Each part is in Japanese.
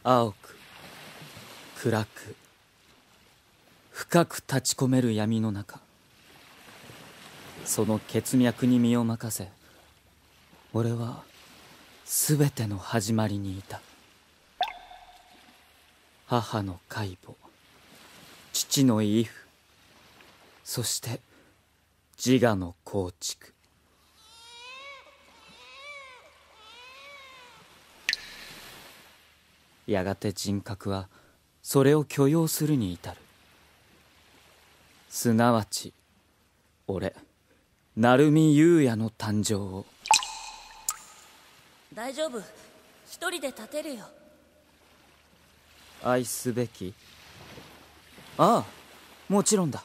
青く暗く深く立ち込める闇の中、その血脈に身を任せ、俺は全ての始まりにいた。母の介護、父の遺父、そして自我の構築。やがて人格はそれを許容するに至る。すなわち俺鳴海優也の誕生を。 大丈夫、一人で立てるよ。 愛すべき？ああ、もちろんだ。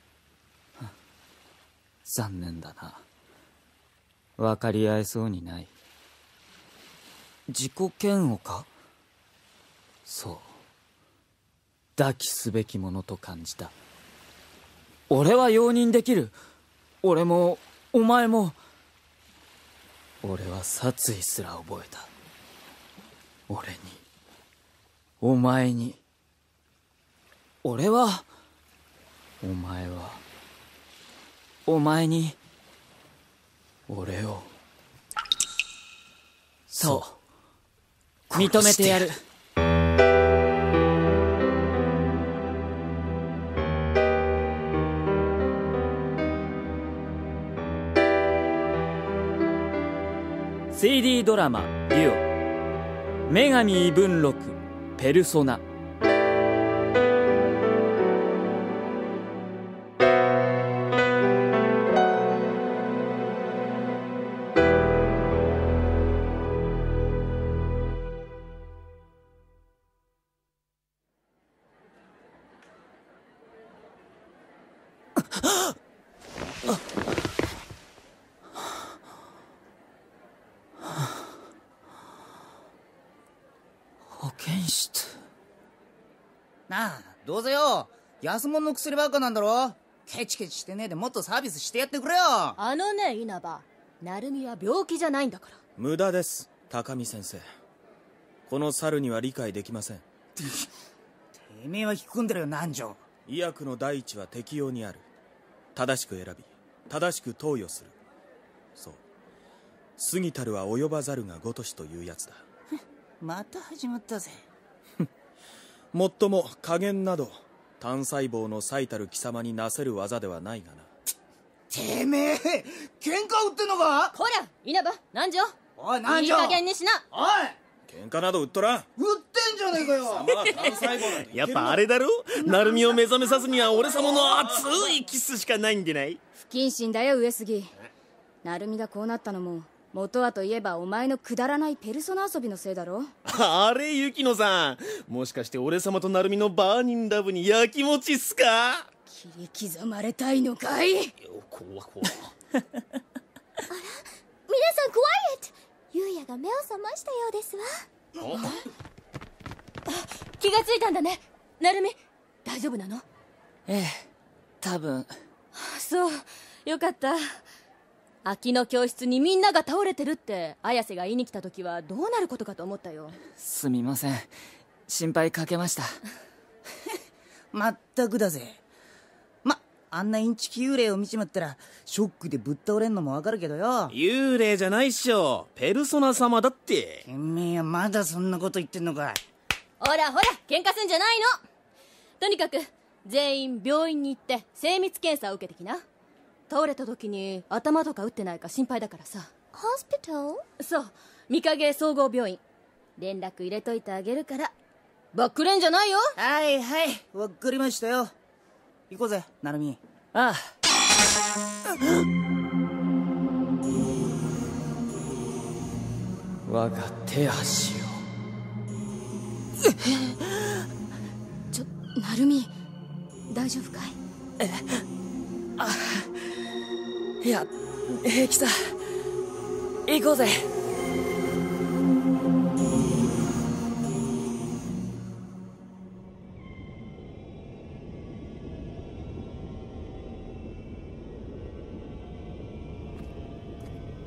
残念だな、分かり合えそうにない。自己嫌悪か？そう、抱きすべきものと感じた。俺は容認できる。俺もお前も。俺は殺意すら覚えた。俺に、お前に。俺は、お前は、お前に俺を。そう、認めてやる。CD ドラマデュオ女神異聞録ペルソナ。保健室。 なあ、どうせよ安物の薬ばっかなんだろ。ケチケチしてねえでもっとサービスしてやってくれよ。 あのね、稲葉、成海は病気じゃないんだから。 無駄です、高見先生。この猿には理解できません。 てめえは引っ込んでるよ、南條。 医薬の第一は適用にある。正しく選び正しく投与する。そう、過ぎたるは及ばざるが如しというやつだ。 また始まったぜ。 もっとも加減など単細胞の最たる貴様になせる技ではないがな。 てめえ喧嘩売ってんのか。 こら稲葉、南條、 おい南條、 いい加減にしな。 おい、 喧嘩など売っとらん。 売ってんじゃねえかよ。 貴様は単細胞なんていけるのやっぱあれだろ、成海を目覚めさすには俺様の熱いキスしかないんでない。 不謹慎だよ上杉。成海がこうなったのも元はといえばお前のくだらないペルソナ遊びのせいだろ。 あれ雪乃さん、もしかして俺様と成海のバーニンラブにやきもちっすか。 切り刻まれたいのかい。 怖怖皆さんクワイエット。優也が目を覚ましたようですわ。 気がついたんだね、成海。大丈夫なの？ ええ、多分。 そう、よかった。空きの教室にみんなが倒れてるって綾瀬が言いに来た時はどうなることかと思ったよ。 すみません、心配かけました。 まったくだぜ。あんなインチキ幽霊を見ちまったらショックでぶっ倒れんのもわかるけどよ。 幽霊じゃないっしょ、ペルソナ様だって。 てめえはまだそんなこと言ってんのか。 ほらほら、喧嘩すんじゃないの。とにかく全員病院に行って精密検査を受けてきな。倒れた時に頭とか打ってないか心配だからさ。 ホスピタル？ そう、御影総合病院。連絡入れといてあげるからバックレんじゃないよ。 はいはい、わかりましたよ。行こうぜ成海。 ああ。我が手足を。 成海大丈夫かい。 いや、平気さ。行こうぜ。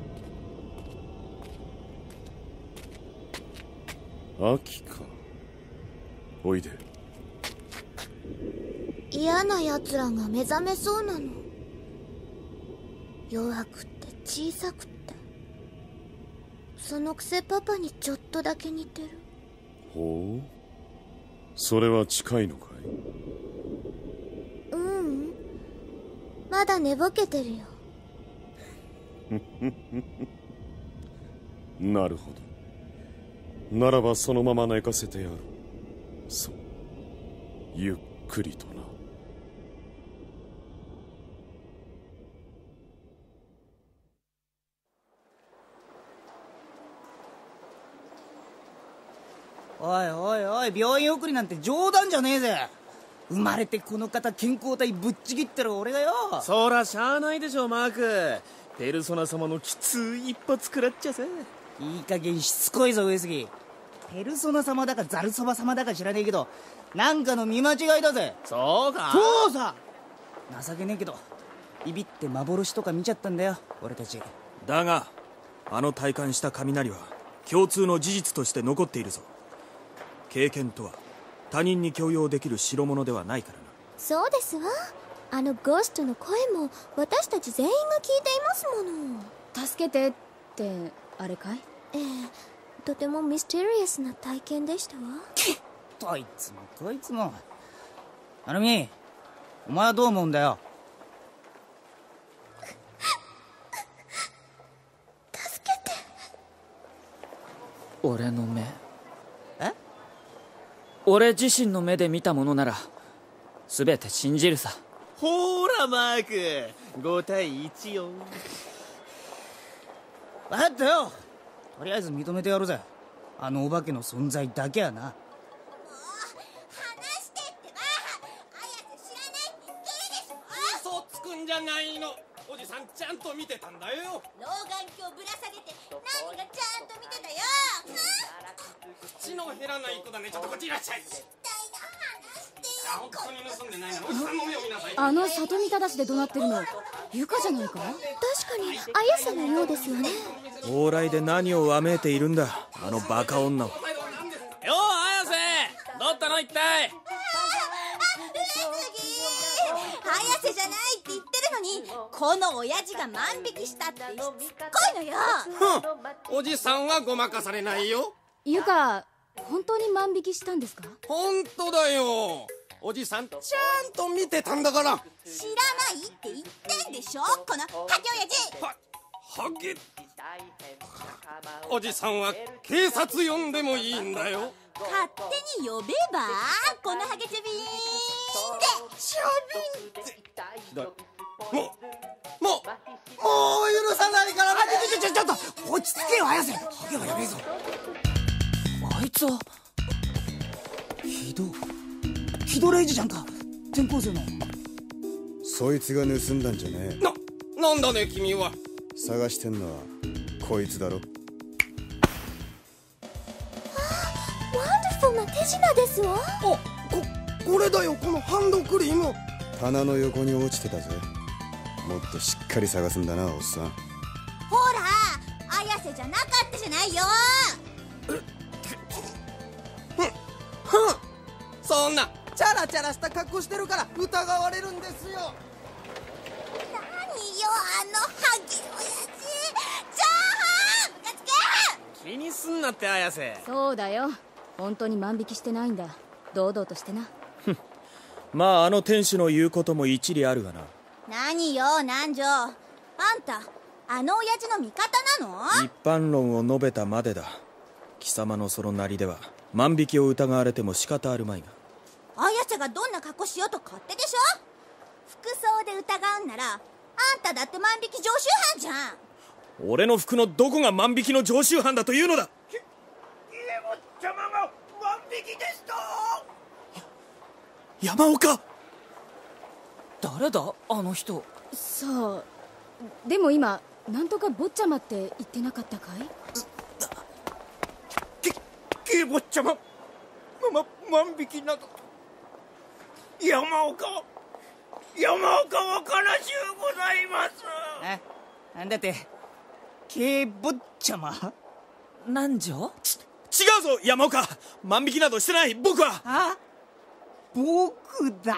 秋か。 おいで。 嫌な奴らが目覚めそうなの。弱くて小さくて、そのくせパパにちょっとだけ似てる。 ほう、それは近いのかい？ まだ寝ぼけてるよ。 なるほど。ならばそのまま寝かせてやろう。そう、ゆっくりとな。 おいおいおい、病院送りなんて冗談じゃねえぜ。生まれてこの方健康体ぶっちぎってる俺がよ。 そらしゃあないでしょマーク。ペルソナ様のきつい一発食らっちゃせ。 いい加減しつこいぞ上杉。ペルソナ様だかザルそば様だか知らねえけど、なんかの見間違いだぜ。 そうか？ そうさ。情けねえけどビビって幻とか見ちゃったんだよ俺たち。 だがあの体感した雷は共通の事実として残っているぞ。経験とは他人に強要できる代物ではないからな。 そうですわ。あのゴーストの声も私たち全員が聞いていますもの。 助けてってあれかい？ ええ、とてもミステリアスな体験でしたわ。 どいつもどいつも。アルミ、お前はどう思うんだよ。 助けて。 俺の目、 え？ 俺自身の目で見たものなら全て信じるさ。 ほーらマーク、5対1よ。 分かったよ。とりあえず認めてやるぜ、あのお化けの存在だけはな。 話してってば。綾瀬知らないって言ってるでしょ。 嘘つくんじゃないの。おじさんちゃんと見てたんだよ。 老眼鏡ぶら下げて何がちゃんと見てたよ。 口の減らない子だね。ちょっとこっちいらっしゃい。 絶対が話してよ。 本当に盗んでないならおじさんの目を見なさい。 あの里見正で怒鳴ってるのユカじゃないか？ 確かに綾瀬のようですよね。 往来で何をわめいているんだあのバカ女は。 よう綾瀬、どったの一体。 綾瀬じゃないって言ってるのに、この親父が万引きしたってしつこいのよ。 おじさんはごまかされないよ。 ユカ、本当に万引きしたんですか？ 本当だよ。おじさんちゃんと見てたんだから。 知らないって言ってんでしょ、このハゲ親父。 ハゲ。おじさんは警察呼んでもいいんだよ。 勝手に呼べば、このハゲチャビーンで。 チャビンってひどい。もう許さないからな。 ちょっと落ち着けよ綾瀬。ハゲはやべえぞ。あいつはヒドレイジじゃんか、転校生の。 そいつが盗んだんじゃねえ。 なんだね君は。 探してんのはこいつだろ。 ワンダフルな手品ですわ。 これだよ、このハンドクリーム。 棚の横に落ちてたぜ。もっとしっかり探すんだなおっさん。 ほら、綾瀬じゃなかったじゃないよ。 そんなチャラチャラした格好してるから疑われるんですよ。 何よ、あのハゲ親父。チャーハンムカつけ。 気にすんなって綾瀬。 そうだよ、本当に万引きしてないんだ。堂々としてな。 まああの店主の言うことも一理あるがな。 何よ南條、あんたあの親父の味方なの？ 一般論を述べたまでだ。貴様のそのなりでは万引きを疑われても仕方あるまいが。 綾瀬がどんな格好しようと勝手でしょ。服装で疑うんならあんただって万引き常習犯じゃん。 俺の服のどこが万引きの常習犯だというのだ。 家元様が万引きでした。 山岡。 誰だあの人。 さあ、でも今なんとか坊ちゃまって言ってなかったかい？ 家元様、万引きなど。山岡は悲しゅうございます。 なんだって警坊ちゃま。 南條。 違うぞ山岡。万引きなどしてない。僕は。 あ、僕だ。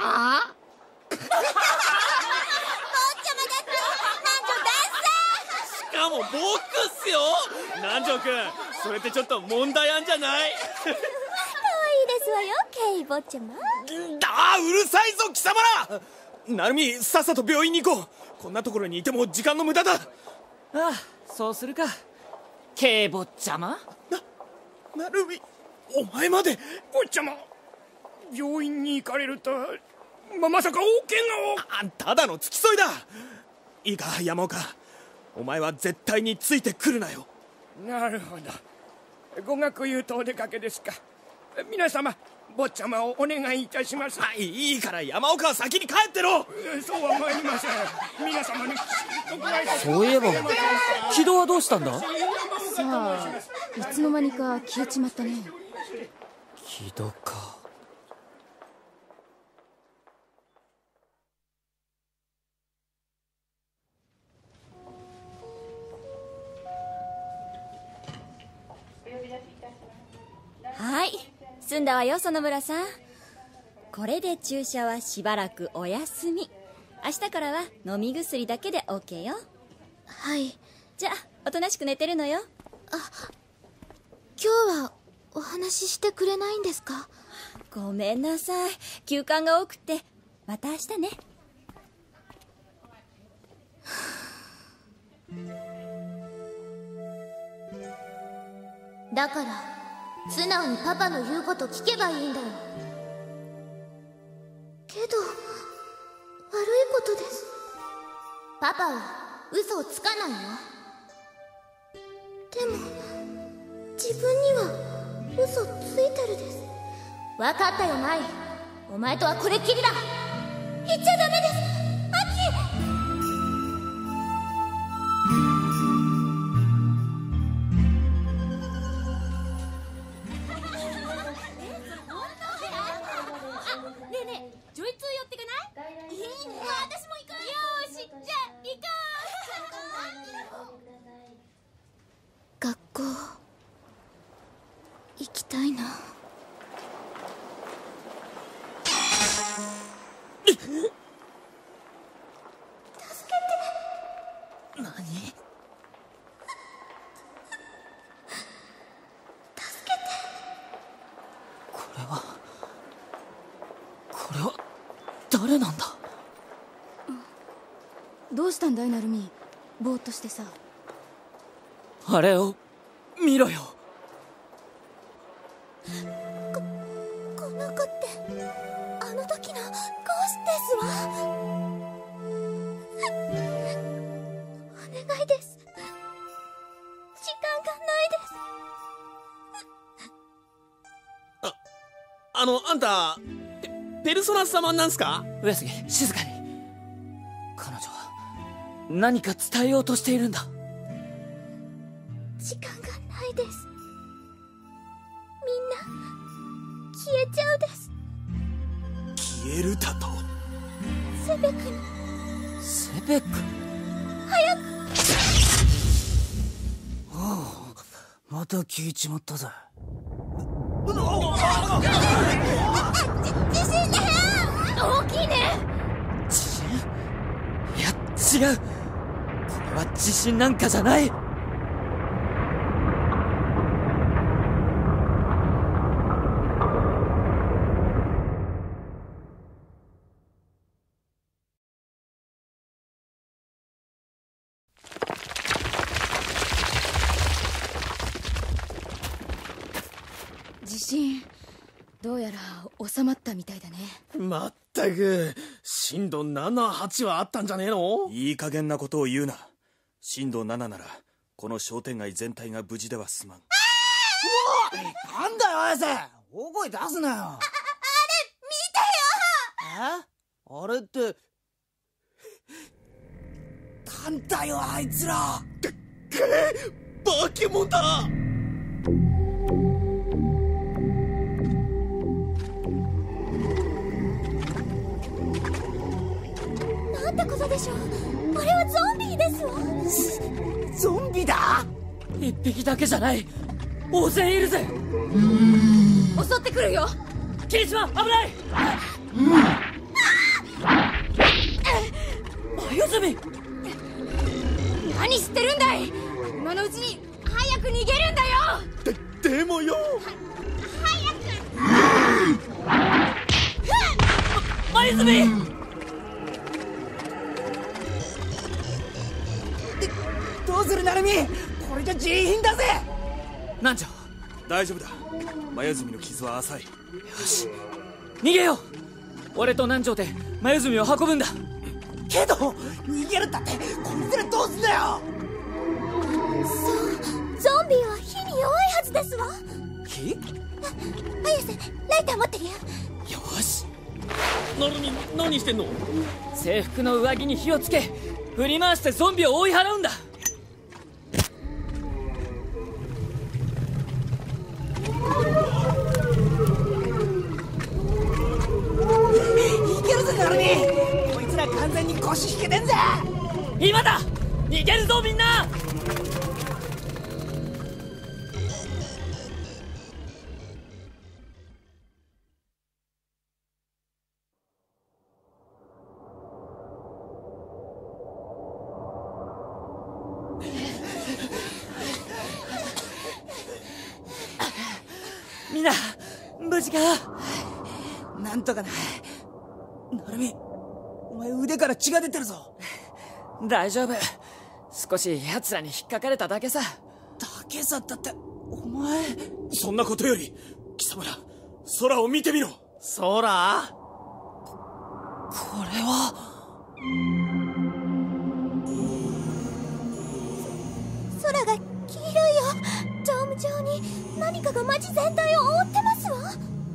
しかも僕っすよ。南條君、それってちょっと問題あんじゃない？ 可愛いですわよ、ケイ坊ちゃま。 うるさいぞ貴様ら。成美、さっさと病院に行こう。こんなところにいても時間の無駄だ。 ああ、そうするか。ケイ坊ちゃま。 成美、お前まで。 坊ちゃま、病院に行かれるとまさか大怪我を。 ただの付き添いだ。いいか山岡、お前は絶対についてくるなよ。 なるほど、語学言うとお出かけですか。皆様、坊ちゃまをお願いいたします。 いいから山岡は先に帰ってろ。 そうは参りません。皆様にそういえば木戸はどうしたんだ？ さあ、いつの間にか消えちまったね。 木戸か。 はい、済んだわよ園村さん。これで注射はしばらくお休み。明日からは飲み薬だけで OK よ。 はい。 じゃあおとなしく寝てるのよ。 今日はお話ししてくれないんですか？ ごめんなさい、休館が多くて。また明日ね。 だから素直にパパの言うこと聞けばいいんだよ。けど悪いことです。パパは嘘をつかないよ。でも自分には嘘ついてるです。分かったよマイ。お前とはこれっきりだ。言っちゃダメです。学校行きたいな。助けて。 何？ 助けて。 これは誰なんだ？ どうしたんだい成美、ぼーっとしてさ。 あれを見ろよ。 この子ってあの時のゴースですわ。お願いです。時間がないです。 あんたペルソナ様なんすか？ 上杉、静かに。彼女は何か伝えようとしているんだ。 時間がないです。みんな消えちゃうです。 消えるだと？ セベクに。 セベク？ 早く。 また消えちまったぜ。 地震だよ。大きいね。 地震？いや違う、これは地震なんかじゃない。 地震どうやら収まったみたいだね。 まったく、震度7、8はあったんじゃねえの？ いい加減なことを言うな。震度7ならこの商店街全体が無事では済まん。 なんだよ綾瀬、大声出すなよ。あれ見てよ。あれってなんだよあいつら。 バケモンだ。 なんてことでしょう。あれはゾンビですわ。 ゾンビだ？ 一匹だけじゃない、大勢いるぜ。 襲ってくるよ。 霧島、危ない。眉住、 何知ってるんだい。今のうちに早く逃げるんだよ。 でもよ、 眉住。 どうする、成美。これじゃ自費だぜ。 なんじゃ。 大丈夫だ。眉住の傷は浅い。 よし、逃げよう。俺と南條で眉住を運ぶんだ。 けど逃げるったってこいつらどうすんだよ。 ゾンビは火に弱いはずですわ。 火？ 綾瀬、ライター持ってるよ。 よし。 なるみ、何してんの？ 制服の上着に火をつけ、振り回してゾンビを追い払うんだ。 いけるぜ、成美。こいつら完全に腰引けてんぜ。 今だ。逃げるぞみんな。みんな無事か？ なんとかな。成美、お前腕から血が出てるぞ。 大丈夫。少し奴らに引っかかれただけさ。 だけさったって、お前。 そんなことより貴様ら、空を見てみろ。 空？ これは。 空が黄色いよ。ドーム状に何かが街全体を覆ってますわ。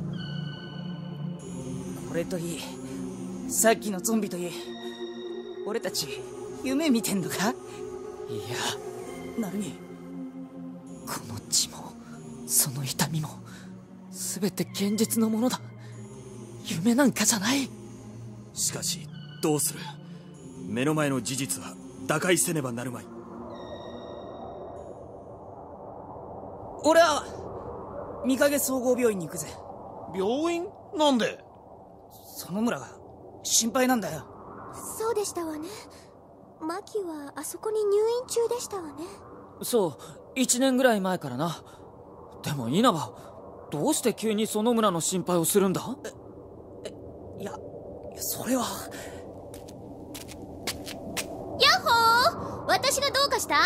これといい、さっきのゾンビといい、俺たち夢見てんのか？ いや、 成美、 この血もその痛みも全て現実のものだ。夢なんかじゃない。 しかしどうする。目の前の事実は打開せねばなるまい。 俺は御影総合病院に行くぜ。 病院？なんで？ 園村が心配なんだよ。 そうでしたわね。マキはあそこに入院中でしたわね。 そう、1年ぐらい前からな。でも稲葉、どうして急に園村の心配をするんだ？ いや、それは。 ヤッホー、私がどうかした？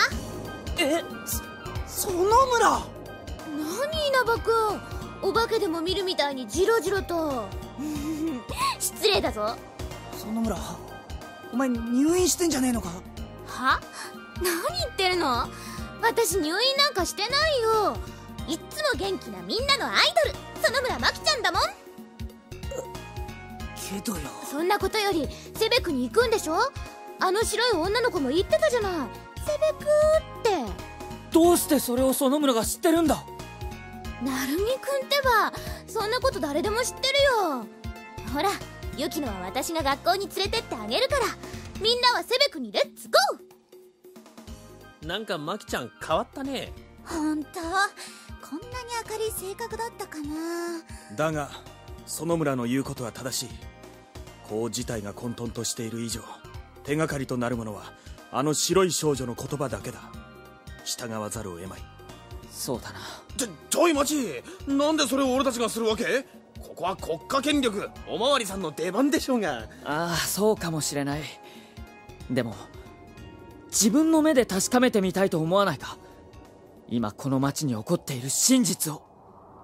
園村。 何、稲葉君、お化けでも見るみたいにジロジロと。失礼だぞ。 園村、お前入院してんじゃねえのか？ は？何言ってるの？私入院なんかしてないよ。いっつも元気なみんなのアイドル、園村真希ちゃんだもん。 けどよ。 そんなことよりセベクに行くんでしょ？あの白い女の子も言ってたじゃない、セベクって。 どうしてそれを園村が知ってるんだ？ なるみくんってば、そんなこと誰でも知ってるよ。ほら、ユキノは私が学校に連れてってあげるから、みんなはセベクにレッツゴー。なんかマキちゃん変わったね。 ほんと、こんなに明るい性格だったかな。 だが園村の言うことは正しい。こう自体が混沌としている以上、手がかりとなるものはあの白い少女の言葉だけだ。従わざるを得まい。 そうだな。 ちょい待ち、なんでそれを俺たちがするわけ？ここは国家権力、おまわりさんの出番でしょうが。 ああ、そうかもしれない。でも自分の目で確かめてみたいと思わないか？今この町に起こっている真実を。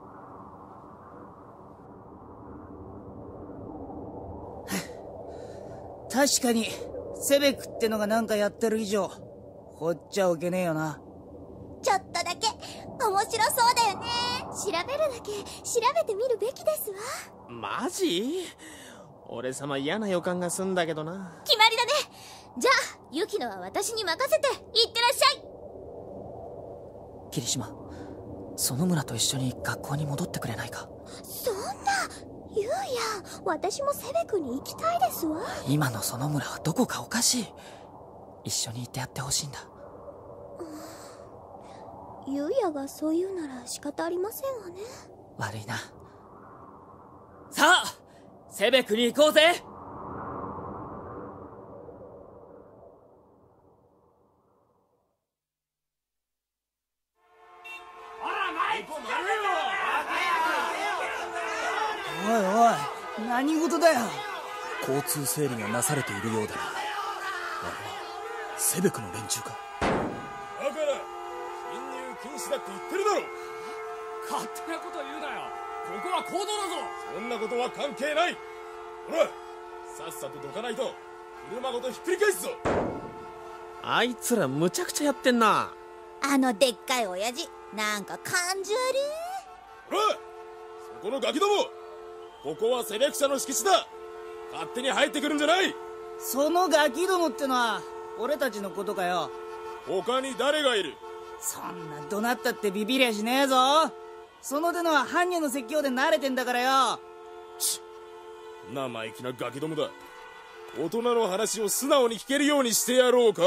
確かにセベクってのがなんかやってる以上放っちゃおけねえよな。 ちょっとだけ面白そうだよね。調べるだけ調べてみるべきですわ。 マジ？俺様嫌な予感がすんだけどな。 決まりだね。じゃあユキノは私に任せていってらっしゃい。 霧島、園村と一緒に学校に戻ってくれないか？ そんな、ゆうや、私もセベクに行きたいですわ。 今の園村はどこかおかしい。一緒にいてやってほしいんだ。 ゆうやがそう言うなら仕方ありませんわね。 悪いな。さあセベクに行こうぜ。 おいおい、何事だよ。 交通整理がなされているようだな。あれはセベクの連中か。だから侵入禁止だって言ってるだろ。 勝手なこと言うなよ。ここは公道だぞ。 そんなことは関係ない。ほらさっさとどかないと車ごとひっくり返すぞ。 あいつらむちゃくちゃやってんな。 あのでっかい親父なんか感じ悪い。 ほらそこのガキども、ここはセベク社の敷地だ。勝手に入ってくるんじゃない。 そのガキどもってのは俺たちのことかよ。 他に誰がいる。 そんな怒鳴ったってビビりゃしねえぞ。その手のは般若の説教で慣れてんだからよ。 生意気なガキどもだ。大人の話を素直に聞けるようにしてやろうか。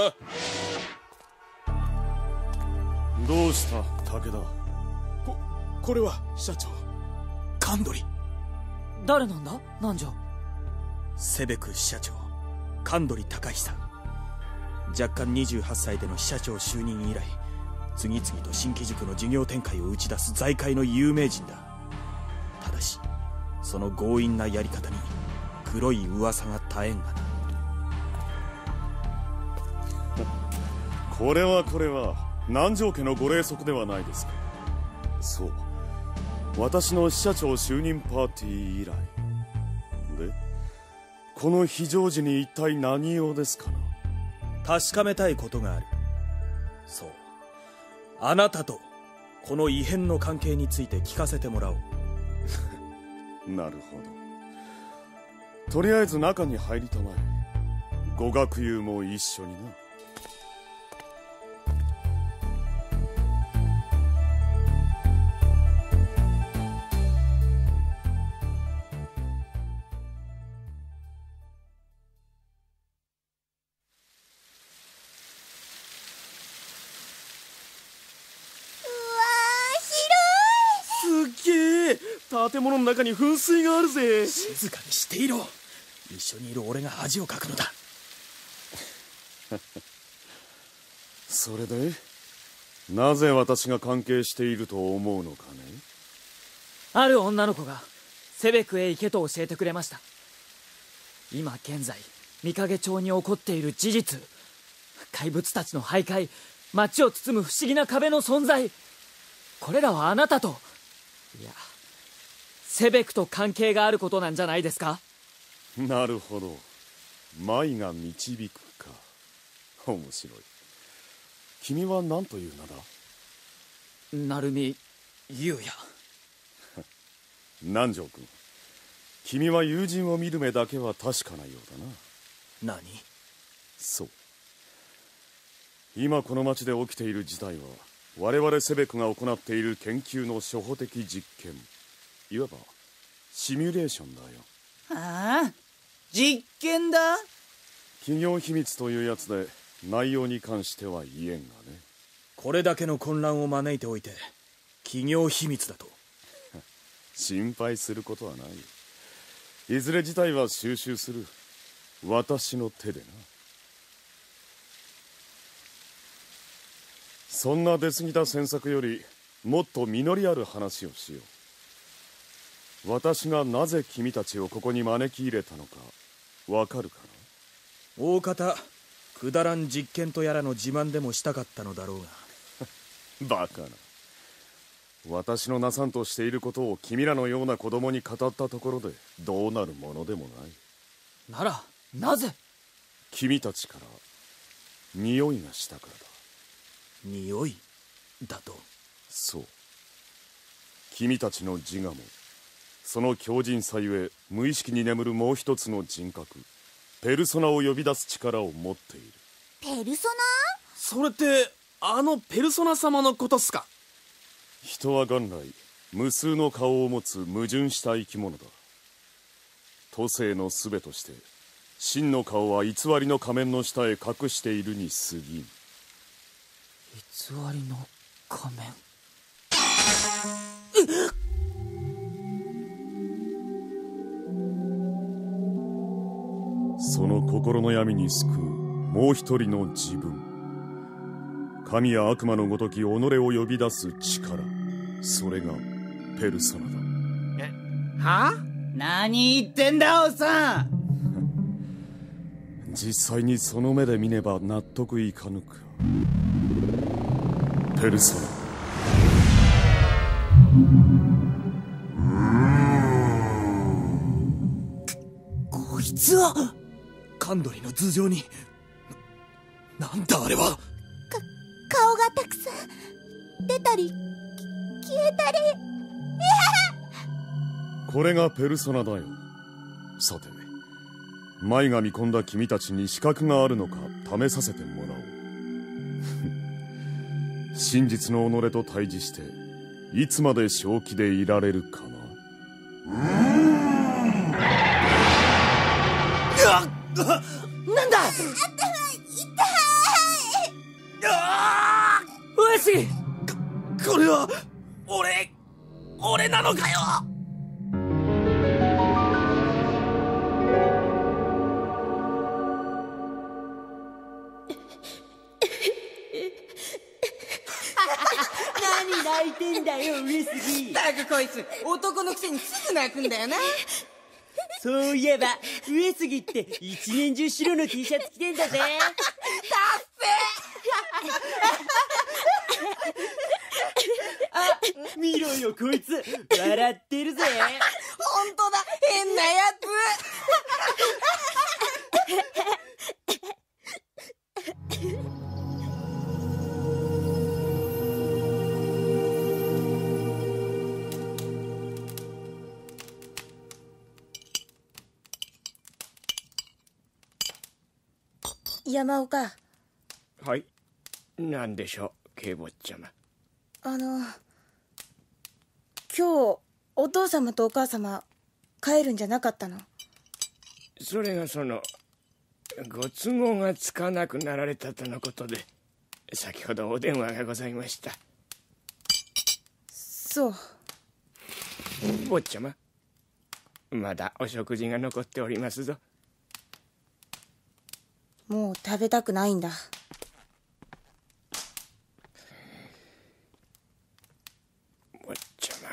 どうした武田。 これは社長神取。 誰なんだ南條。 セベク支社長神取隆久。若干28歳での支社長就任以来、次々と新規塾の事業展開を打ち出す財界の有名人だ。ただしその強引なやり方に黒い噂が絶えんがな。 これは南條家のご霊則ではないですか。そう、私の支社長就任パーティー以来で、この非常時に一体何用ですかな。 確かめたいことがある。そう、あなたとこの異変の関係について聞かせてもらおう。 なるほど。とりあえず中に入りたまえ。ご学友も一緒にな。 建物の中に噴水があるぜ。 静かにしていろ。一緒にいる俺が恥をかくのだ。 それでなぜ私が関係していると思うのかね。 ある女の子がセベクへ行けと教えてくれました。今現在御影町に起こっている事実、怪物たちの徘徊、街を包む不思議な壁の存在、これらはあなたと、いやセベクと関係があることなんじゃないですか。 なるほど、舞が導くか。面白い。君は何という名だ。 成海優也。 南條君、君は友人を見る目だけは確かなようだな。 何。 そう、今この町で起きている事態は我々セベクが行っている研究の初歩的実験、いわばシミュレーションだよ。 はあ、実験だ。 企業秘密というやつで内容に関しては言えんがね。 これだけの混乱を招いておいて企業秘密だと。 心配することはない。いずれ事態は収拾する。私の手でな。そんな出過ぎた詮索よりもっと実りある話をしよう。私がなぜ君たちをここに招き入れたのかわかるかな。 大方くだらん実験とやらの自慢でもしたかったのだろうが。バカな。私のなさんとしていることを君らのような子供に語ったところでどうなるものでもない。 ならなぜ。 君たちから匂いがしたからだ。 匂いだと。 そう、君たちの自我もその強靭さゆえ無意識に眠るもう一つの人格、ペルソナを呼び出す力を持っている。 ペルソナ？ それってあのペルソナ様のことっすか。 人は元来無数の顔を持つ矛盾した生き物だ。都政の術として真の顔は偽りの仮面の下へ隠しているに過ぎん。 偽りの仮面。 その心の闇に救うもう一人の自分。神や悪魔のごとき己を呼び出す力、それがペルソナだ。 は？何言ってんだおっさん。 実際にその目で見ねば納得いかぬか。ペルソナ。 こいつはカンドリの頭上に、なんだあれは。 顔がたくさん出たり消えたり。 これがペルソナだよ。さて、舞が見込んだ君たちに資格があるのか試させてもらおう。真実の己と対峙していつまで正気でいられるかな。 なんだ。 上杉、 これは俺なのかよ。 何泣いてんだよ上杉。 ったくこいつ男のくせにすぐ泣くんだよな。 そういえば上杉って一年中白の T シャツ着てんだぜ。あ、見ろよこいつ笑ってるぜ。 本当だ、変なやつ。 山岡。 はい、何でしょう警坊ちゃま。 今日お父様とお母様帰るんじゃなかったの？ それがご都合がつかなくなられたとのことで、先ほどお電話がございました。 そう。 坊ちゃま、まだお食事が残っておりますぞ。 もう食べたくないんだ。 坊ちゃま。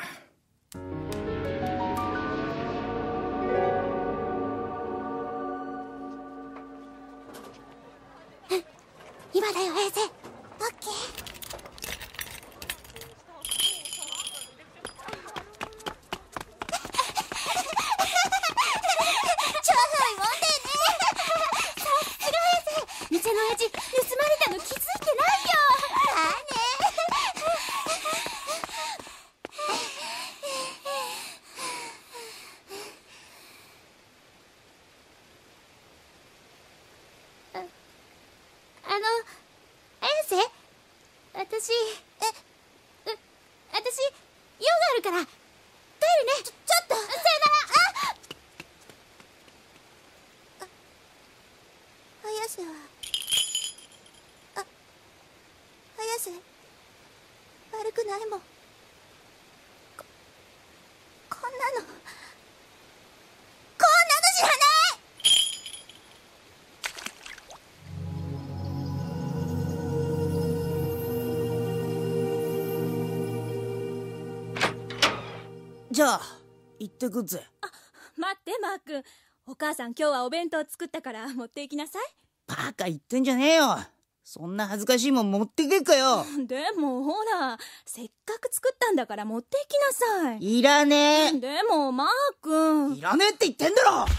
今だよ衛星。オッケー。超いもんだよね。さすが衛星。店の親父盗まれたの気づいてないよ。さあね。衛星、私用があるから帰るね。ちょっとさよなら。綾瀬は綾瀬悪くないもん。こんなの知らない。 じゃあ行ってくっぜ。 待ってマー君、お母さん今日はお弁当作ったから持って行きなさい。 バカ言ってんじゃねえよ。そんな恥ずかしいもん持ってけっかよ。 でもほら、せっかく作ったんだから持って行きなさい。 いらねえ。 でもマー君、 いらねえって言ってんだろ。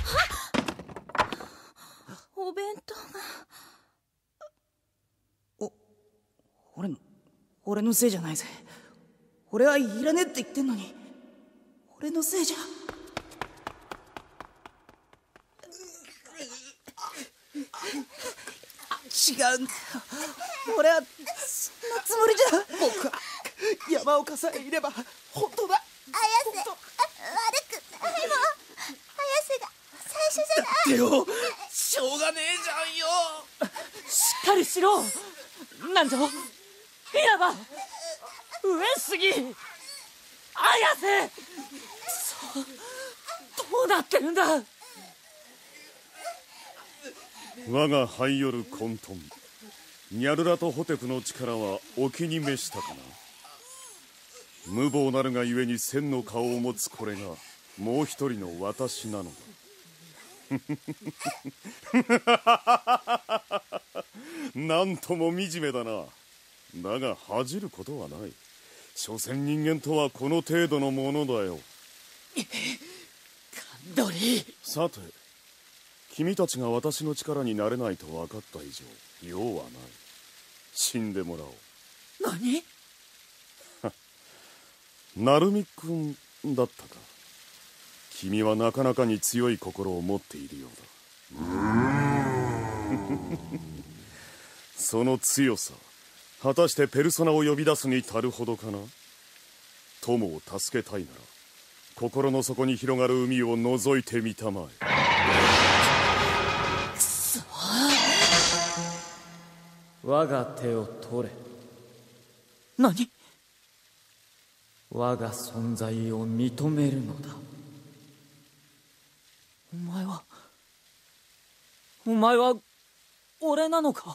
お弁当が。 俺のせいじゃないぜ。俺はいらねえって言ってんのに、俺のせいじゃ。違うんだよ。俺はそんなつもりじゃ。僕は山岡さえいれば本当だ。 綾瀬悪くないもん。綾瀬が最初じゃない。 だってよ、しょうがねえじゃんよ。 しっかりしろ南條。稲葉。 杉、綾瀬、どうなってるんだ。 我が輩よる混沌、ニャルラとホテプの力はお気に召したかな。無謀なるがゆえに千の顔を持つこれがもう一人の私なのだ。なんとも惨めだな。だが恥じることはない。所詮人間とはこの程度のものだよ。 カンドリ。 さて、君たちが私の力になれないと分かった以上用はない。死んでもらおう。 何？ 成美君だったか。君はなかなかに強い心を持っているようだ。その強さ、果たしてペルソナを呼び出すに足るほどかな。友を助けたいなら心の底に広がる海を覗いてみたまえ。 くそ。 我が手を取れ。 何？ 我が存在を認めるのだ。 お前は俺なのか？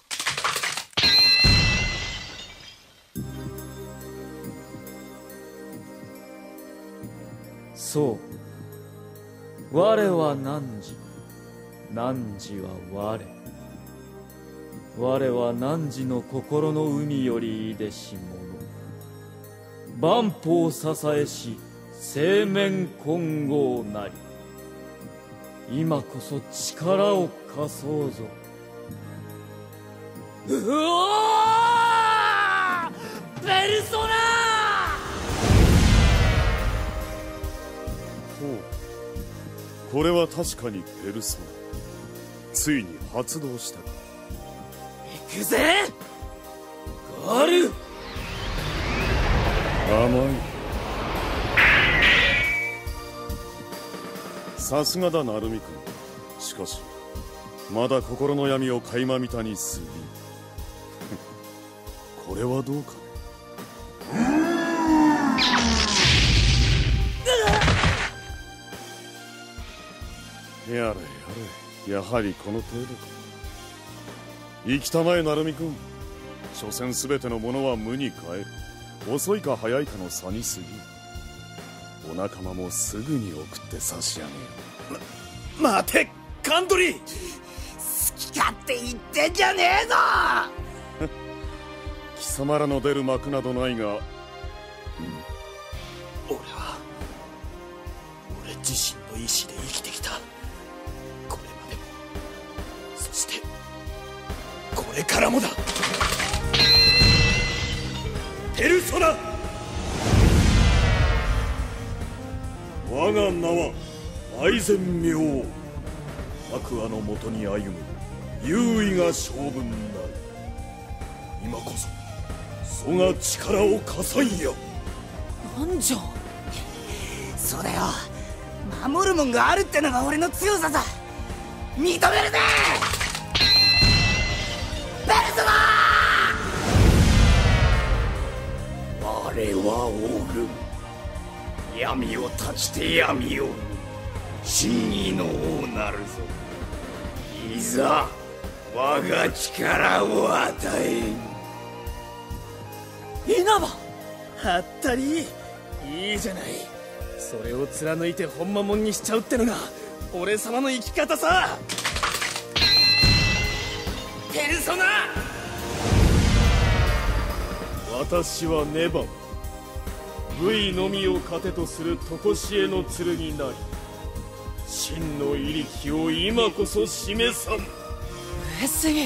そう。我は汝、汝は我。我は汝の心の海よりいでし者。万法支えし生面混合なり。今こそ力を貸そうぞ。 うおー！ペルソナ！ ほう、これは確かにペルソナ。ついに発動したか。 行くぜガル。 甘い。さすがだ成美君。しかしまだ心の闇を垣間見たに過ぎん。これはどうかね。やれやれ、やはりこの程度か。生きたまえ成美君。所詮全てのものは無に変える。遅いか早いかの差に過ぎん。お仲間もすぐに送って差し上げよう。待てカンドリー、好き勝手言ってんじゃねえぞ。 貴様らの出る幕などないが、 俺自身の意志で生きてきた。これまでも、そしてこれからもだ。ペルソナ。 我が名は愛染明王。白亜のもとに歩む優位が将軍なり。今こそそが力を貸さんや。 なんじゃそうだよ、守るもんがあるってのが俺の強ささ。認めるぜペルソナ。 我はおる。闇を断ちて闇を真意の王なるぞ。いざ我が力を与えん。 稲葉。 はったりいいじゃない。それを貫いて本間もんにしちゃうってのが俺様の生き方さ。ペルソナ。 私はネバン。武威のみを糧とする常しえの剣なり。真の威力を今こそ示さん。 上杉。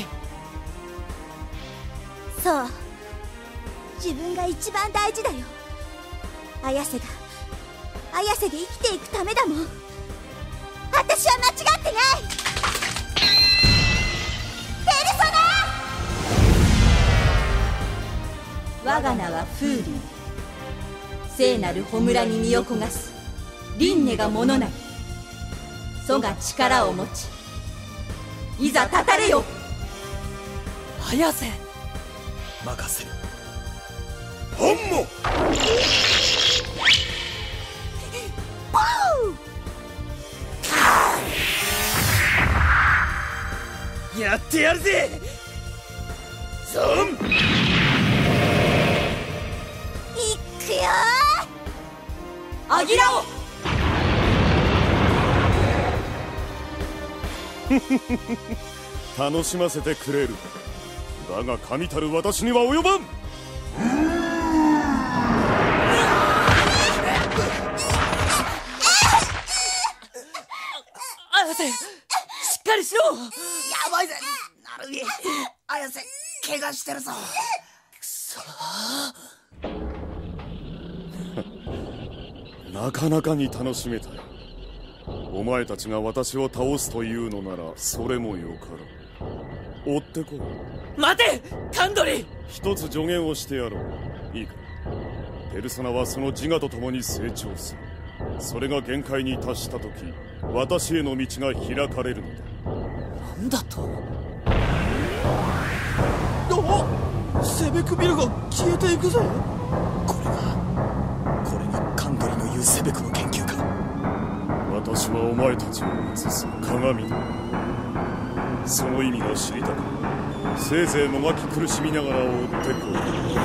そう、自分が一番大事だよ。綾瀬で生きていくためだもん。私は間違ってない。ペルソナ。 我が名はフーリン。聖なる焔に身を焦がす輪廻がものなり。祖が力を持ち、いざたたれよ。 綾瀬。 任せる。 本もやってやるぜ。 ゾンいくよアギラオ楽しませてくれる。だが神たる私には及ばん。 綾瀬、しっかりしろ。 やばいぜなるみ。綾瀬怪我してるぞ。 くそなかなかに楽しめたよ。お前たちが私を倒すというのならそれもよから追ってこい。 待てカンドリ。 一つ助言をしてやろう。いいか。ペルソナはその自我と共に成長する。それが限界に達した時、私への道が開かれるのだ。 なんだと。おっ、セベクビルが消えていくぞ。 これがカンドリの言うセベクの研究か。 私はお前たちを映す鏡だ。その意味が知りたく、せいぜいもがき苦しみながら追ってこい。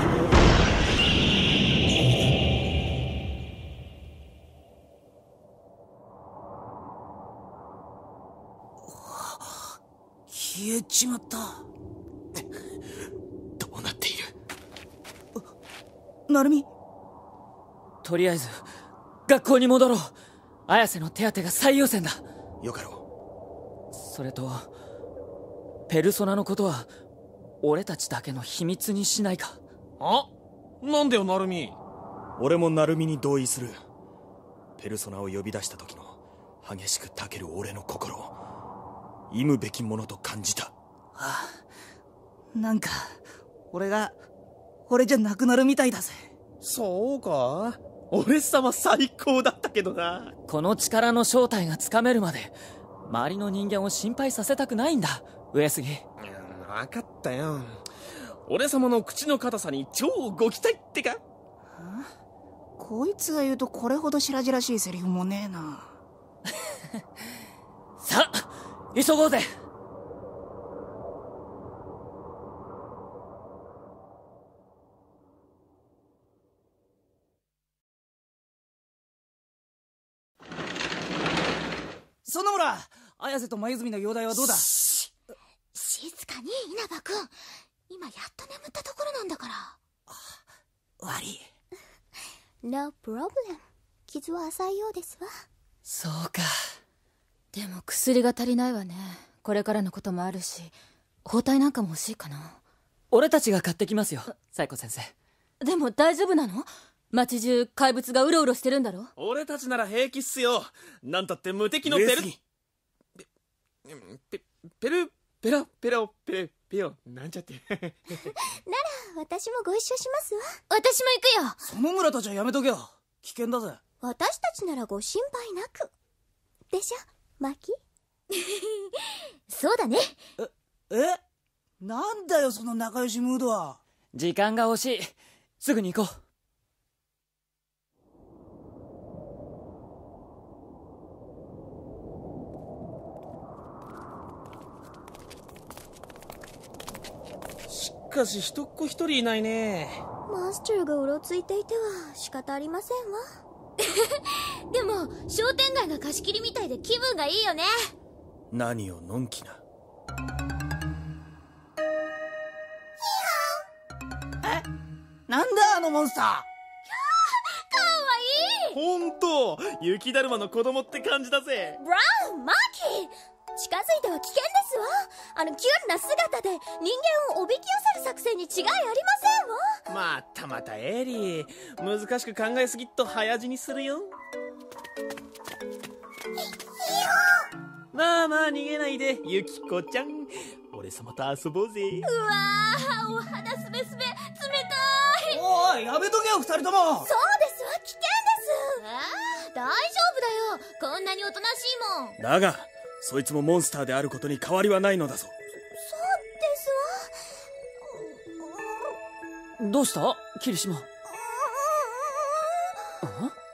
消えちまった。 どうなっている。 なるみ。 とりあえず学校に戻ろう。綾瀬の手当てが最優先だ。 よかろう。それとペルソナのことは俺たちだけの秘密にしないか。 あ、なんだよナルミ。 俺もナルミに同意する。ペルソナを呼び出した時の激しくたける俺の心を忌むべきものと感じた。 ああ、なんか俺じゃなくなるみたいだぜ。 そうか。俺様最高だったけどな。 この力の正体がつかめるまで周りの人間を心配させたくないんだ上杉。 分かったよ。俺様の口の硬さに超ご期待ってか。 こいつが言うとこれほど白々しいセリフもねえな。 さあ急ごうぜ。 園村、綾瀬と黛の容体はどうだ。 静かに稲葉君、今やっと眠ったところなんだから。 悪い。 No problem。 傷は浅いようですわ。 そうか。でも薬が足りないわね。これからのこともあるし、包帯なんかも欲しいかな。 俺たちが買ってきますよ、サイコ先生。 でも大丈夫なの？街中怪物がうろうろしてるんだろ。 俺たちなら平気っすよ。なんたって無敵のペルペヨなんちゃってなら私もご一緒しますわ。 私も行くよ。園村たちはやめとけよ。危険だぜ。 私たちならご心配なくでしょマキ。そうだね。 なんだよその仲良しムードは。 時間が惜しい。すぐに行こう。 しかし人っ子一人いないね。 マスターがうろついていては仕方ありませんわ。 でも商店街が貸し切りみたいで気分がいいよね。 何をのんきな。 なんだあのモンスター。かわいい。 ほんと雪だるまの子供って感じだぜ。 ブラウン、マーキー、近づいては危険ですわ。あのキュールな姿で人間をおびき寄せる作戦に違いありませんわ。 またエリー、難しく考えすぎっと早死にするよ。まあ逃げないでユキコちゃん、俺様と遊ぼうぜ。 うわー、お肌すべすべ冷たい。 おいやめとけよ二人とも。 そうですわ、危険です。 大丈夫だよ、こんなにおとなしいもん。 だがそいつもモンスターであることに変わりはないのだぞ。 そうですわ。 どうした霧島。 我慢できませんわ。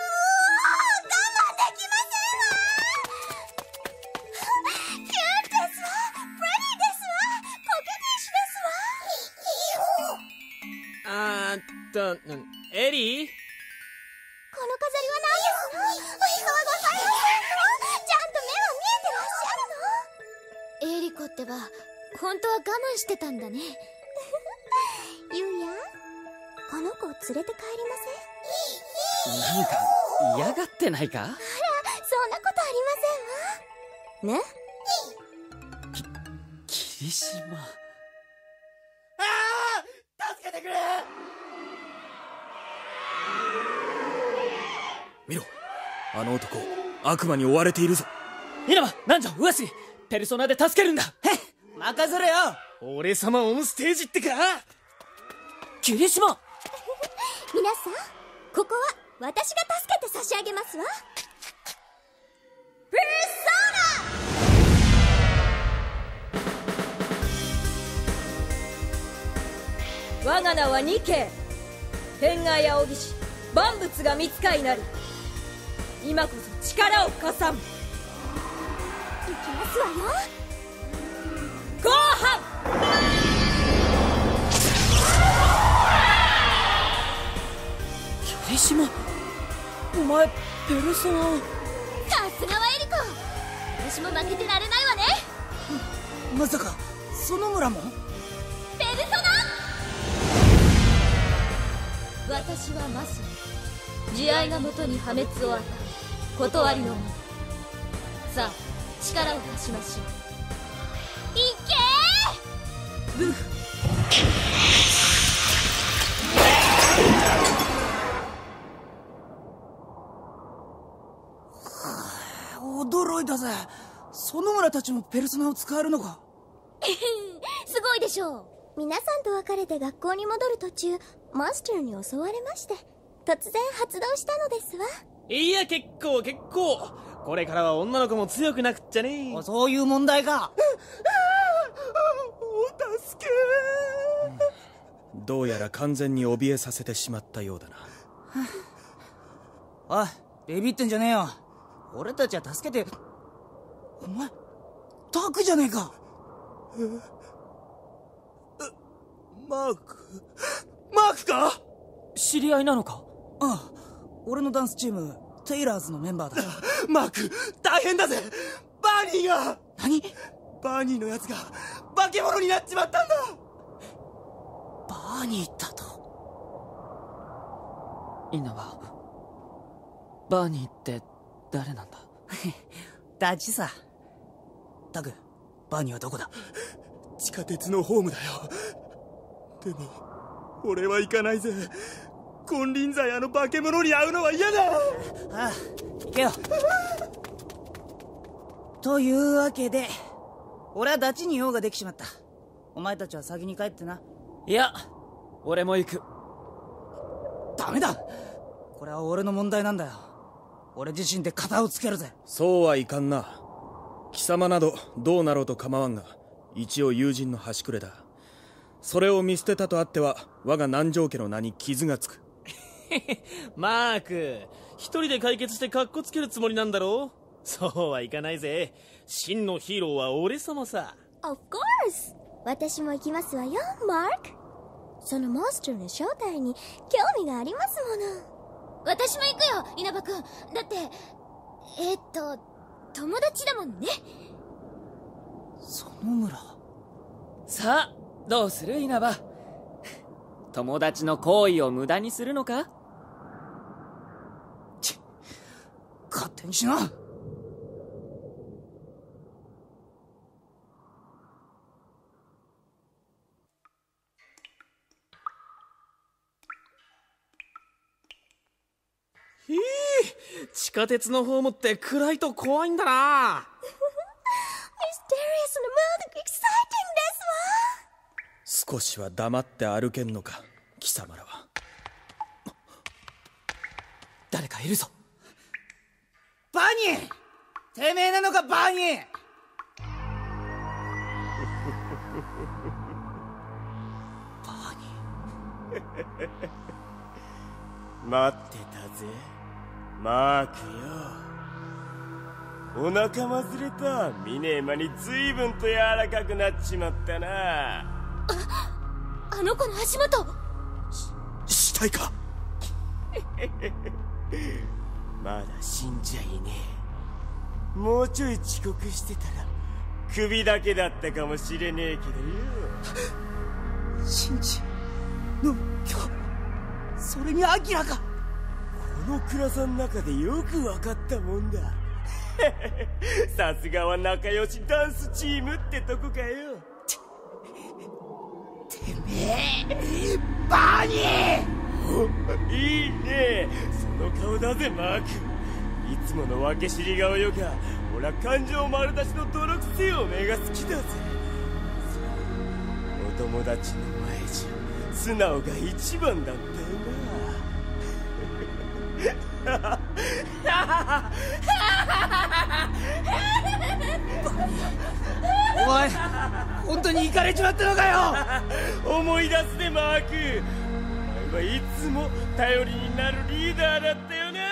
キューですわ、プレディですわ、コケティッシュですわ。 エリー、 この飾りは何ですの？おいはございませんの？ちゃんと目は見えてらっしゃるの？ エリコってば本当は我慢してたんだね。 ゆうや、この子を連れて帰りません？ なんか嫌がってないか？ あら、そんなことありませんわ。ね？ 霧島。 助けてくれ。 見ろ、あの男悪魔に追われているぞ。 稲葉、南條、上杉、ペルソナで助けるんだ。 へっ、任せろよ。 俺様オンステージってか。 霧島。 皆さん、ここは私が助けて差し上げますわ。ペル我が名はニケ。天外青騎士万物が見つかいなり。今こそ力を加算。 いきますわよ。 ゴーハン。 霧島、お前ペルソナ。 さすがはエリコ、私も負けてられないわね。 まさか園村も？ ペルソナ。私はマスミ、慈愛がもとに破滅を与え断りの者。さあ力を貸しましょう。いけーブフ。 驚いたぜ。園村たちもペルソナを使えるのか？ すごいでしょう。 皆さんと別れて学校に戻る途中、モンスターに襲われまして、突然発動したのですわ。 いや、結構これからは女の子も強くなくっちゃね。 そういう問題か。 お助け。どうやら完全に怯えさせてしまったようだな。 おい、ビビってんじゃねえよ。俺たちは助けて。お前タクじゃねえか。 マークか？ 知り合いなのか？ ああ、俺のダンスチームテイラーズのメンバーだ。 マーク、大変だぜ。バーニーが。 何？ バーニーのやつが化け物になっちまったんだ。 バーニーだと？ 稲葉、バーニーって誰なんだ？ ダチさ。タク、バーニーはどこだ？ 地下鉄のホームだよ。でも俺は行かないぜ。金輪際あの化け物に会うのは嫌だ。 ああ、行けよ。というわけで俺はダチに用ができちまった。お前たちは先に帰ってな。 いや、俺も行く。 ダメだ。これは俺の問題なんだよ。俺自身で片をつけるぜ。 そうはいかんな。貴様などどうなろうと構わんが、一応友人の端くれだ。それを見捨てたとあっては我が南條家の名に傷がつく。 マーク、一人で解決してカッコつけるつもりなんだろう。そうはいかないぜ。真のヒーローは俺様さ。 Of course。 私も行きますわよ、マーク。そのモンスターの正体に興味がありますもの。 私も行くよ、稲葉くん。だって友達だもんね。 園村。 さあどうする稲葉。友達の行為を無駄にするのか？ 勝手にしな。 地下鉄のホームって暗いと怖いんだな。 少しは黙って歩けんのか、貴様らは。 誰かいるぞ。 バニー！てめえなのか、バニー！ 待ってたぜマークよ。お腹まずれたミネーマに随分と柔らかくなっちまったな。 あの子の足元。 死体か。 まだ死んじゃいねえ。もうちょい遅刻してたら首だけだったかもしれねえけどよ。 シンジの今日それにアキラか。 この暗さの中でよく分かったもんだ。さすがは仲良しダンスチームってとこかよ。 てめえバーニーいいねその顔だぜマーク。いつもの分け知り顔よか。俺は感情丸出しの泥臭いおめえが好きだぜ。お友達の前じゃ素直が一番だったよな。 お前本当に行かれちまったのかよ。 思い出すねマーク。お前はいつも頼りになるリーダーだったよな。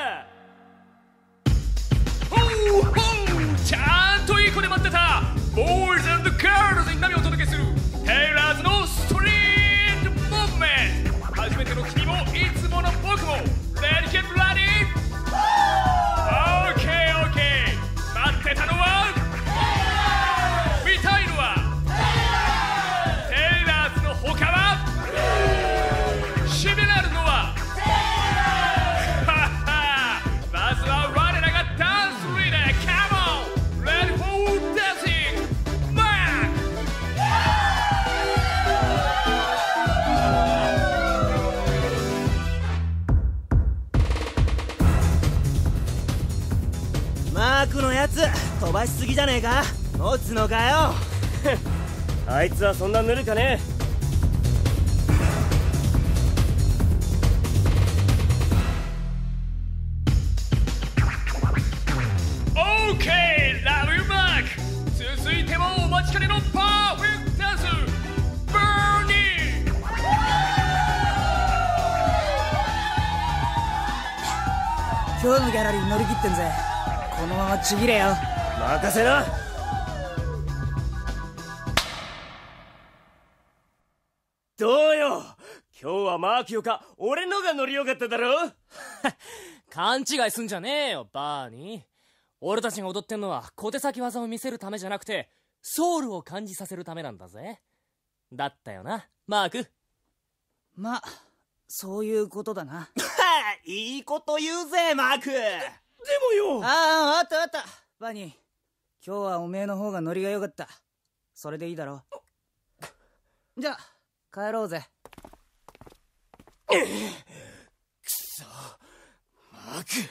ほうほうちゃんといい子で待ってた。ボーイズ&ガールズに波をお届けするテイラーズのストリートムーブメント。初めての君もいつもの僕もレディケットラディー。オーケーオーケー。待ってたのは見たいのはテイラーズの他は締めなるのはまずは我らがダンスリーダーカモンレディフォーダンシングママークのやつ飛ばしすぎじゃねえか。持つのかよ。 あいつはそんなぬるかね。 オーケーラブユーマーク。続いてもお待ちかねのパーフェクトダンスバーニー。 今日のギャラリー乗り切ってんぜ。このままちぎれよ。 任せな。どうよ今日はマーキよか俺のが乗りよかっただろ。 勘違いすんじゃねえよバーニー。俺たちが踊ってんのは小手先技を見せるためじゃなくてソウルを感じさせるためなんだぜ。だったよなマーク。 ま、そういうことだな。 いいこと言うぜマーク。でもよ。 あったあった。バニー今日はおめえの方がノリが良かった。それでいいだろ。じゃあ帰ろうぜ。 くそマーク。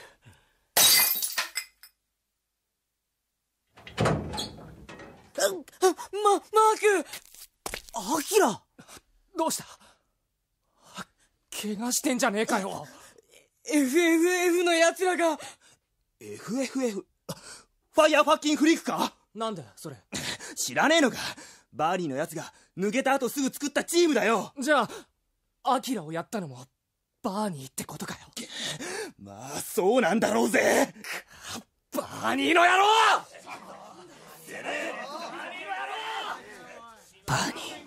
マーク。アキラどうした。怪我してんじゃねえかよ。 FFF のやつらが。 FFF？ ファイヤーファッキンフリークか。 なんだよそれ。 知らねえのか。バーニーのやつが抜けた後すぐ作ったチームだよ。 じゃあアキラをやったのもバーニーってことかよ。 まあそうなんだろうぜ。 バーニーの野郎。 バーニー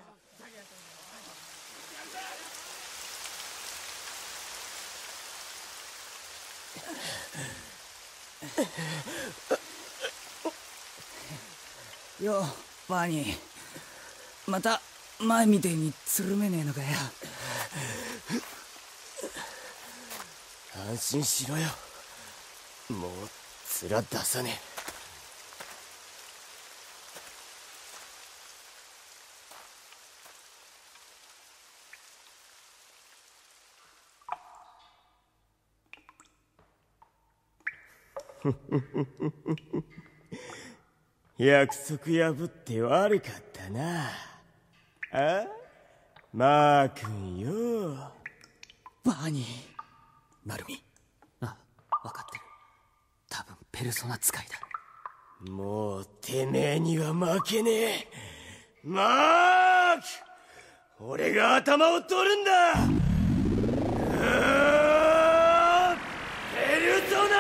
ようバーニーまた前みてえにつるめねえのかよ。 安心しろよもう面出さねえ。約束破って悪かったな。あマー君よ。 バーニー。 ナルミ。あ、分かってる。多分ペルソナ使いだ。 もうてめえには負けねえ。マーク俺が頭を取るんだ。 ペルソナ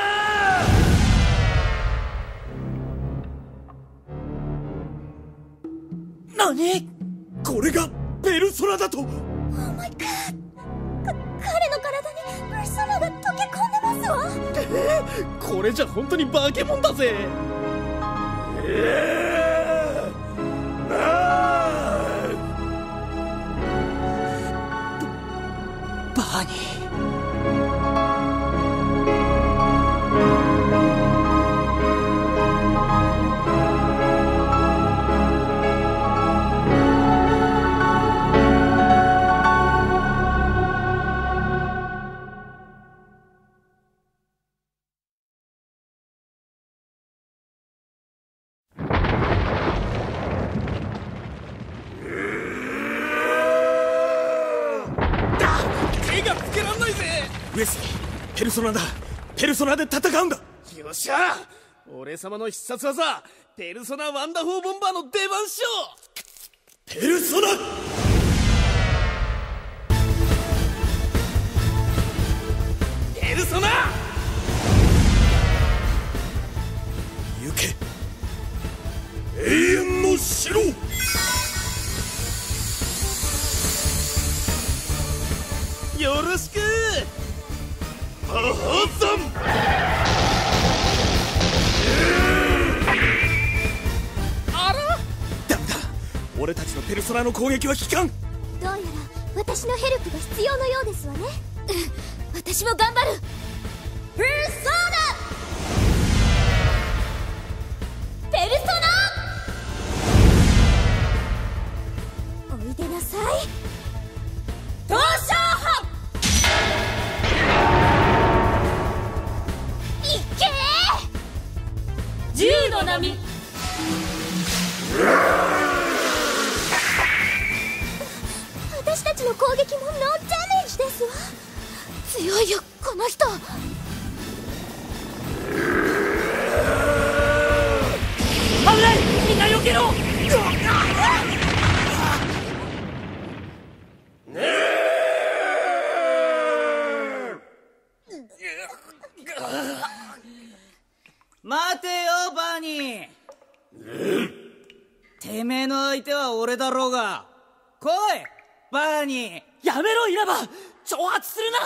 何？これがペルソナだと。 オーマイガー、彼の体にペルソナが溶け込んでますわ。 これじゃ本当に化け物だぜ。 バーニー。 上杉、ペルソナだ。ペルソナで戦うんだ。 よっしゃ、俺様の必殺技ペルソナワンダフォーボンバーの出番しよう。 ペルソナペルソナ行け、永遠の城。 よろしく。 マハザン。 あら、 ダメだ、俺たちのペルソナの攻撃は効かん。 どうやら私のヘルプが必要のようですわね。私も頑張る。ペルソナ、ペルソナ、おいでなさい。闘争派、いけー。 銃の波。 私たちの攻撃もノーダメージですわ。強いよこの人。 危ない、みんな避けろ。 待てよバーニー。てめえの相手は俺だろうが。来いバーニー。 やめろイナバ、挑発するな。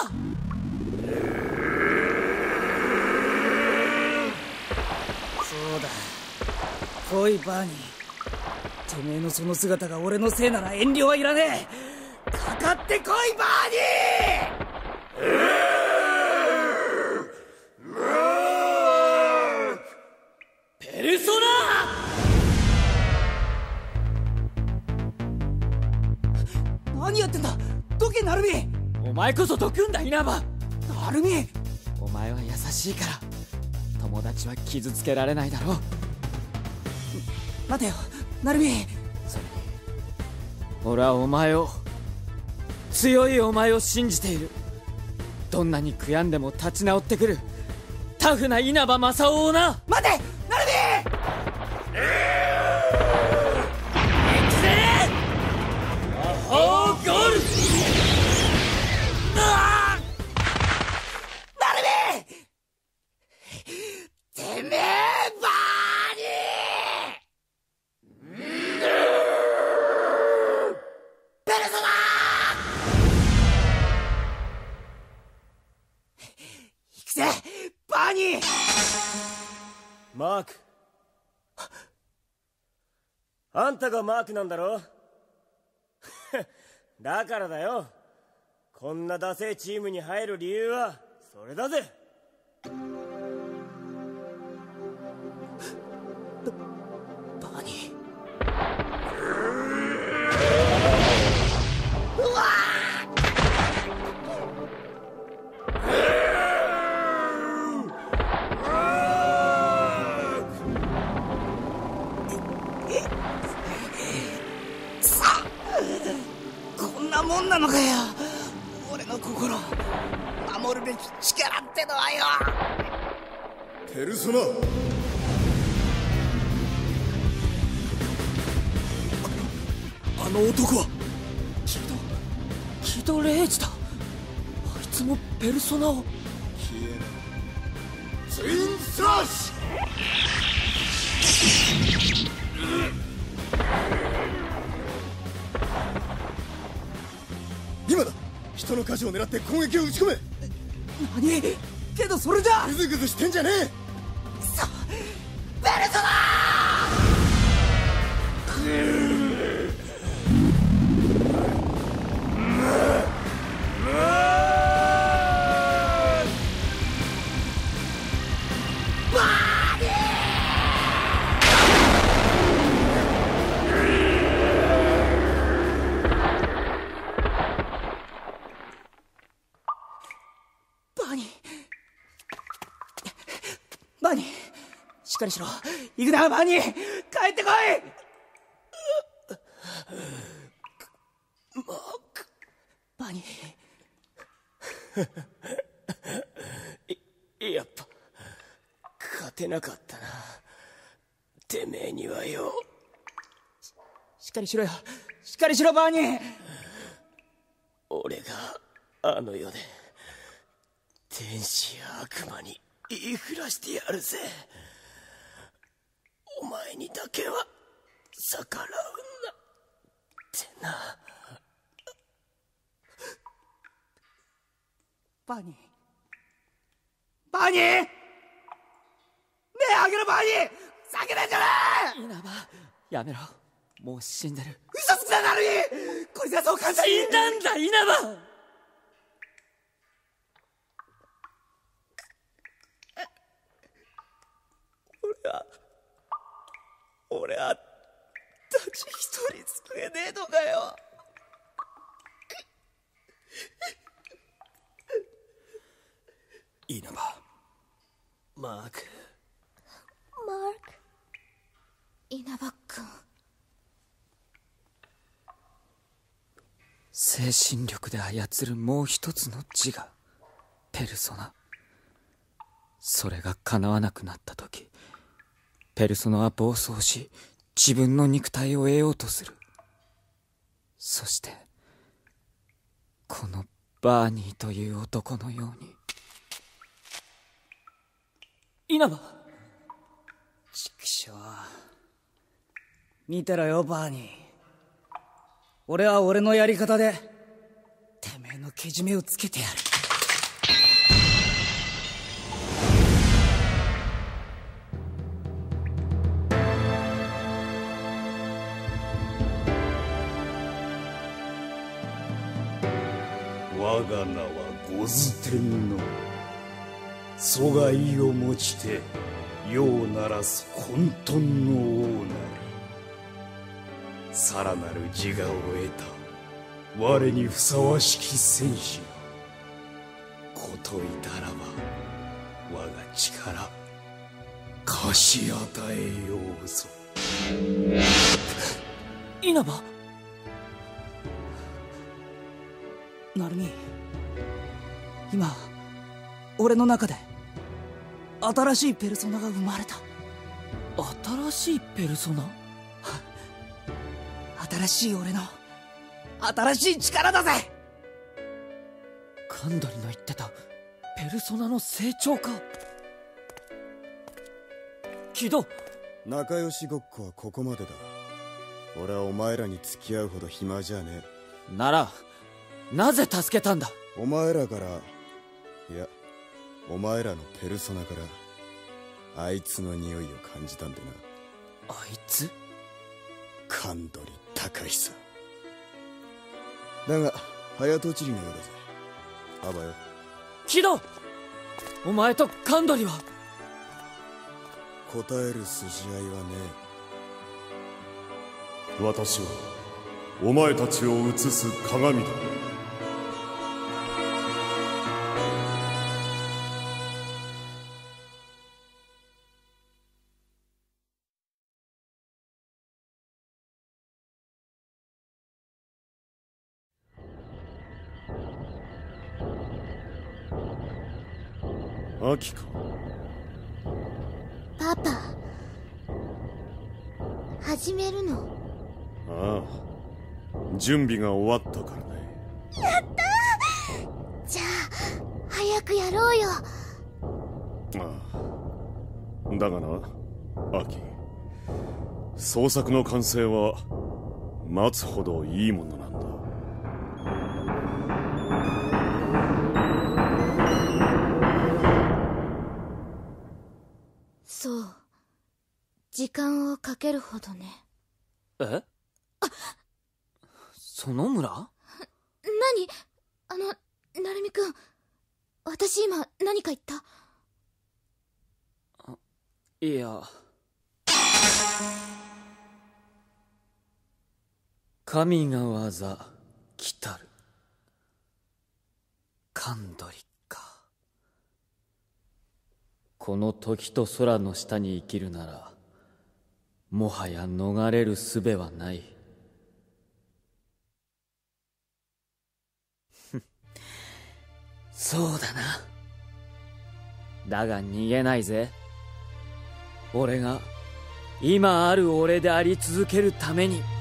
そうだ、来いバーニー。てめえのその姿が俺のせいなら遠慮はいらねえ。かかってこいバーニー。 ペルソナ。 何やってんだ。どけナルミ。 お前こそどくんだイナバ。 ナルミ、 お前は優しいから友達は傷つけられないだろう。 待てよナルミ。 それに俺はお前を、強いお前を信じている。どんなに悔やんでも立ち直ってくるタフな稲葉正雄をな。 待てナルミ。 行くぜ魔法ゴール。 ナルミ、てめえバーニー。ペルソナ。行くぜバーニー。 マーク、あんたがマークなんだろ。だからだよ、こんなダセえチームに入る理由はそれだぜ。 バーニー。 うわこんなもんなのかよ。俺の心守るべき力ってのはよ。 ペルソナ。 あの男はキドレイジだ。あいつもペルソナを。 消えない。ツインスラッシュ。今だ。人の舵を狙って攻撃を打ち込め。 何？けどそれじゃグズグズしてんじゃねえ。 くそ、ペルソナバニー、しっかりしろ。行くなバニー、帰ってこい。マーク、バニーやっぱ勝てなかったな。てめえにはよ。 しっかりしろよ、しっかりしろバニー。 俺があの世で天使や悪魔に言いふらしてやるぜ。お前にだけは逆らうなってな。 バニー、バニー、目あげろバニー、叫べんじゃねえ。 稲葉、やめろ、もう死んでる。 嘘つくな、なるにこいつはそう簡単に。 死んだんだ稲葉。 俺はたち一人救えねえのかよ。 稲葉。 マーク。 稲葉君。 精神力で操るもう一つの自我、ペルソナ。それが叶わなくなった時、ペルソナは暴走し、自分の肉体を得ようとする。そしてこのバーニーという男のように。稲葉。 ちくしょう、見てろよバーニー。俺は俺のやり方でてめえのけじめをつけてやる。 我が名はゴズ天皇。疎外をもちて世を鳴らす混沌の王なり。さらなる自我を得た我にふさわしき戦士よ。こといたらば我が力貸し与えようぞ。 稲葉。なるみ、今俺の中で新しいペルソナが生まれた。 新しいペルソナ？ 新しい俺の新しい力だぜ。 カンドリの言ってたペルソナの成長か。キド、 仲良しごっこはここまでだ。俺はお前らに付き合うほど暇じゃねえ。ならなぜ助けたんだ。 お前らから、いやお前らのペルソナからあいつの匂いを感じたんであな。 いつ？ カンドリ高久だが早とちりのようだぜ。あばよ。 キド、お前とカンドリは？ 答える筋合いはねえ。私はお前たちを映す鏡だ。アキか。 パパ、始めるの？ ああ、準備が終わったからね。 やったー。じゃあくやろうよ。 ああ、だがなアキ、創作の完成は待つほどいいものなんだ。 そう、時間をかけるほどね。 え？園村？ 何？なるみくん、私今何か言った？ いや、神が技来たる。カンドリか。この時と空の下に生きるなら、もはや逃れる術はない。そうだな。だが逃げないぜ。俺が今ある俺であり続けるために。